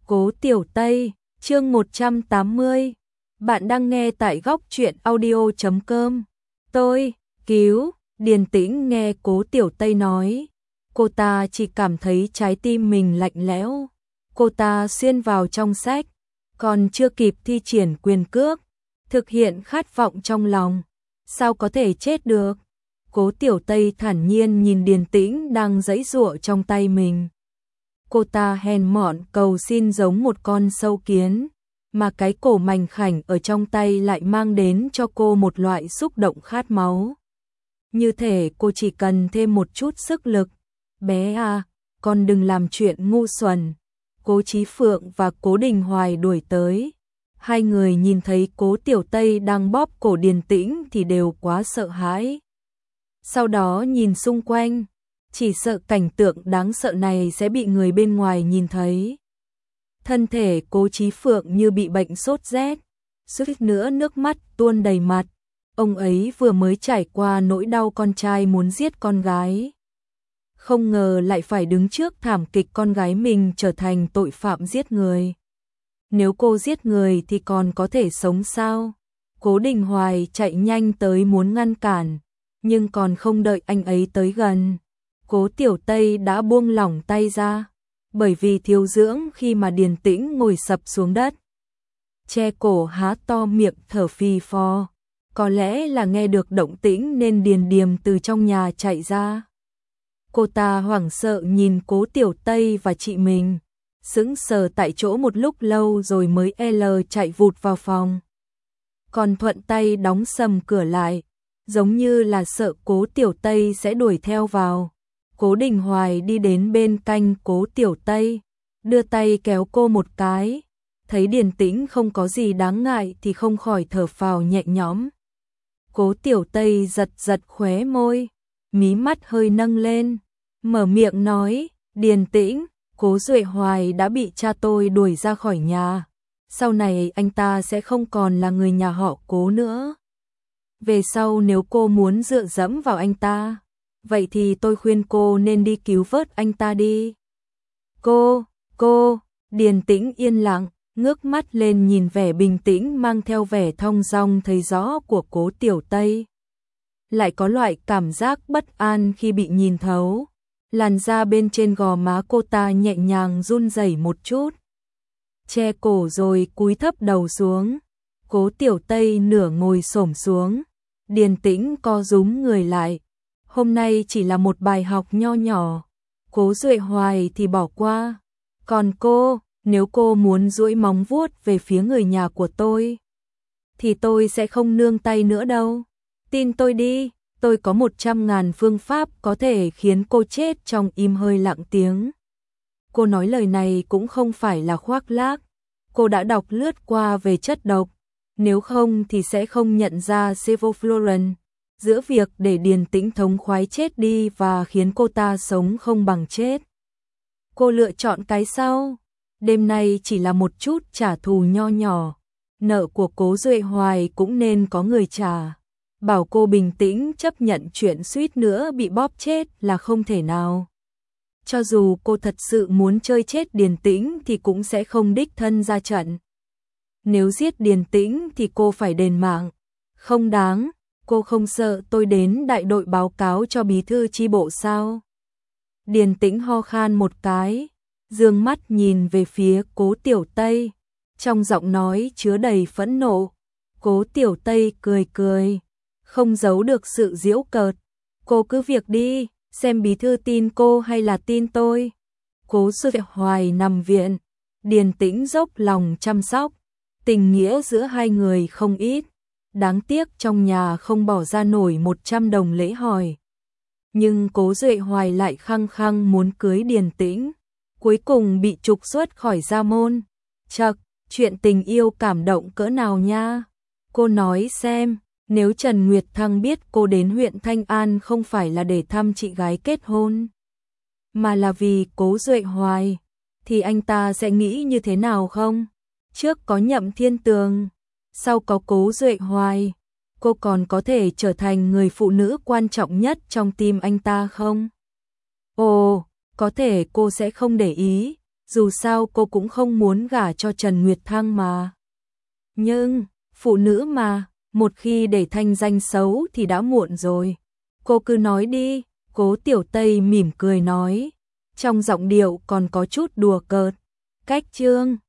Cố Tiểu Tây, chương 180. Bạn đang nghe tại góc truyện audio.com. Tôi, cứu, điềm tĩnh nghe Cố Tiểu Tây nói. Cô ta chỉ cảm thấy trái tim mình lạnh lẽo. Cô ta xuyên vào trong sách, còn chưa kịp thi triển quyền cước, thực hiện khát vọng trong lòng. Sao có thể chết được? Cố Tiểu Tây thản nhiên nhìn điềm tĩnh đang giãy giụa trong tay mình. Cô ta hèn mọn cầu xin giống một con sâu kiến, mà cái cổ mảnh khảnh ở trong tay lại mang đến cho cô một loại xúc động khát máu. Như thể cô chỉ cần thêm một chút sức lực. Bé à, con đừng làm chuyện ngu xuẩn. Cố Chí Phượng và Cố Đình Hoài đuổi tới. Hai người nhìn thấy Cố Tiểu Tây đang bóp cổ điềm tĩnh thì đều quá sợ hãi. Sau đó nhìn xung quanh, chỉ sợ cảnh tượng đáng sợ này sẽ bị người bên ngoài nhìn thấy. Thân thể Cố Chí Phượng như bị bệnh sốt rét, suýt nữa nước mắt tuôn đầy mặt. Ông ấy vừa mới trải qua nỗi đau con trai muốn giết con gái, không ngờ lại phải đứng trước thảm kịch con gái mình trở thành tội phạm giết người. Nếu cô giết người thì còn có thể sống sao? Cố Đình Hoài chạy nhanh tới muốn ngăn cản, nhưng còn không đợi anh ấy tới gần, Cố Tiểu Tây đã buông lỏng tay ra, bởi vì thiếu dưỡng khi mà điềm tĩnh ngồi sập xuống đất. Che cổ há to miệng thở phì phò, có lẽ là nghe được động tĩnh nên điềm từ trong nhà chạy ra. Cô ta hoảng sợ nhìn Cố Tiểu Tây và chị mình, sững sờ tại chỗ một lúc lâu rồi mới chạy vụt vào phòng. Còn thuận tay đóng sầm cửa lại, giống như là sợ Cố Tiểu Tây sẽ đuổi theo vào. Cố Đình Hoài đi đến bên cạnh Cố Tiểu Tây, đưa tay kéo cô một cái, thấy điềm tĩnh không có gì đáng ngại thì không khỏi thở phào nhẹ nhõm. Cố Tiểu Tây giật khóe môi, mí mắt hơi nâng lên, mở miệng nói, điềm tĩnh, Cố Duệ Hoài đã bị cha tôi đuổi ra khỏi nhà, sau này anh ta sẽ không còn là người nhà họ Cố nữa. Về sau nếu cô muốn dựa dẫm vào anh ta, vậy thì tôi khuyên cô nên đi cứu vớt anh ta đi. Cô, điềm tĩnh yên lặng, ngước mắt lên nhìn vẻ bình tĩnh mang theo vẻ thong dong thấy rõ của Cố Tiểu Tây. Lại có loại cảm giác bất an khi bị nhìn thấu, làn da bên trên gò má cô ta nhẹ nhàng run rẩy một chút. Che cổ rồi cúi thấp đầu xuống, Cố Tiểu Tây nửa ngồi xổm xuống, điềm tĩnh co rúm người lại. Hôm nay chỉ là một bài học nho nhỏ, Cố Duệ Hoài thì bỏ qua. Còn cô, nếu cô muốn duỗi móng vuốt về phía người nhà của tôi, thì tôi sẽ không nương tay nữa đâu. Tin tôi đi, tôi có 100.000 phương pháp có thể khiến cô chết trong im hơi lặng tiếng. Cô nói lời này cũng không phải là khoác lác, cô đã đọc lướt qua về chất độc, nếu không thì sẽ không nhận ra sevoflurane. Giữa việc để điềm tĩnh thống khoái chết đi và khiến cô ta sống không bằng chết, cô lựa chọn cái sau. Đêm nay chỉ là một chút trả thù nho nhỏ, nợ của Cố Duệ Hoài cũng nên có người trả. Bảo cô bình tĩnh chấp nhận chuyện suýt nữa bị bóp chết là không thể nào. Cho dù cô thật sự muốn chơi chết điềm tĩnh thì cũng sẽ không đích thân ra trận. Nếu giết điềm tĩnh thì cô phải đền mạng. Không đáng. Cô không sợ tôi đến đại đội báo cáo cho bí thư chi bộ sao? Điềm tĩnh ho khan một cái, dương mắt nhìn về phía Cố Tiểu Tây, trong giọng nói chứa đầy phẫn nộ. Cố Tiểu Tây cười, không giấu được sự giễu cợt. Cô cứ việc đi, xem bí thư tin cô hay là tin tôi. Cố Duệ Hoài nằm viện, điềm tĩnh dốc lòng chăm sóc, tình nghĩa giữa hai người không ít. Đáng tiếc trong nhà không bỏ ra nổi 100 đồng lễ hỏi. Nhưng Cố Duệ Hoài lại khăng khăng muốn cưới điềm tĩnh, cuối cùng bị trục xuất khỏi gia môn. Chậc, chuyện tình yêu cảm động cỡ nào nha. Cô nói xem, nếu Trần Nguyệt Thăng biết cô đến huyện Thanh An không phải là để thăm chị gái kết hôn, mà là vì Cố Duệ Hoài, thì anh ta sẽ nghĩ như thế nào không? Trước có Nhậm Thiên Tường, sau có Cố Duệ Hoài, cô còn có thể trở thành người phụ nữ quan trọng nhất trong tim anh ta không? Ồ, có thể cô sẽ không để ý, dù sao cô cũng không muốn gả cho Trần Nguyệt Thăng mà. Nhưng, phụ nữ mà, một khi để thanh danh xấu thì đã muộn rồi. Cô cứ nói đi, Cố Tiểu Tây mỉm cười nói, trong giọng điệu còn có chút đùa cợt. Cách Trương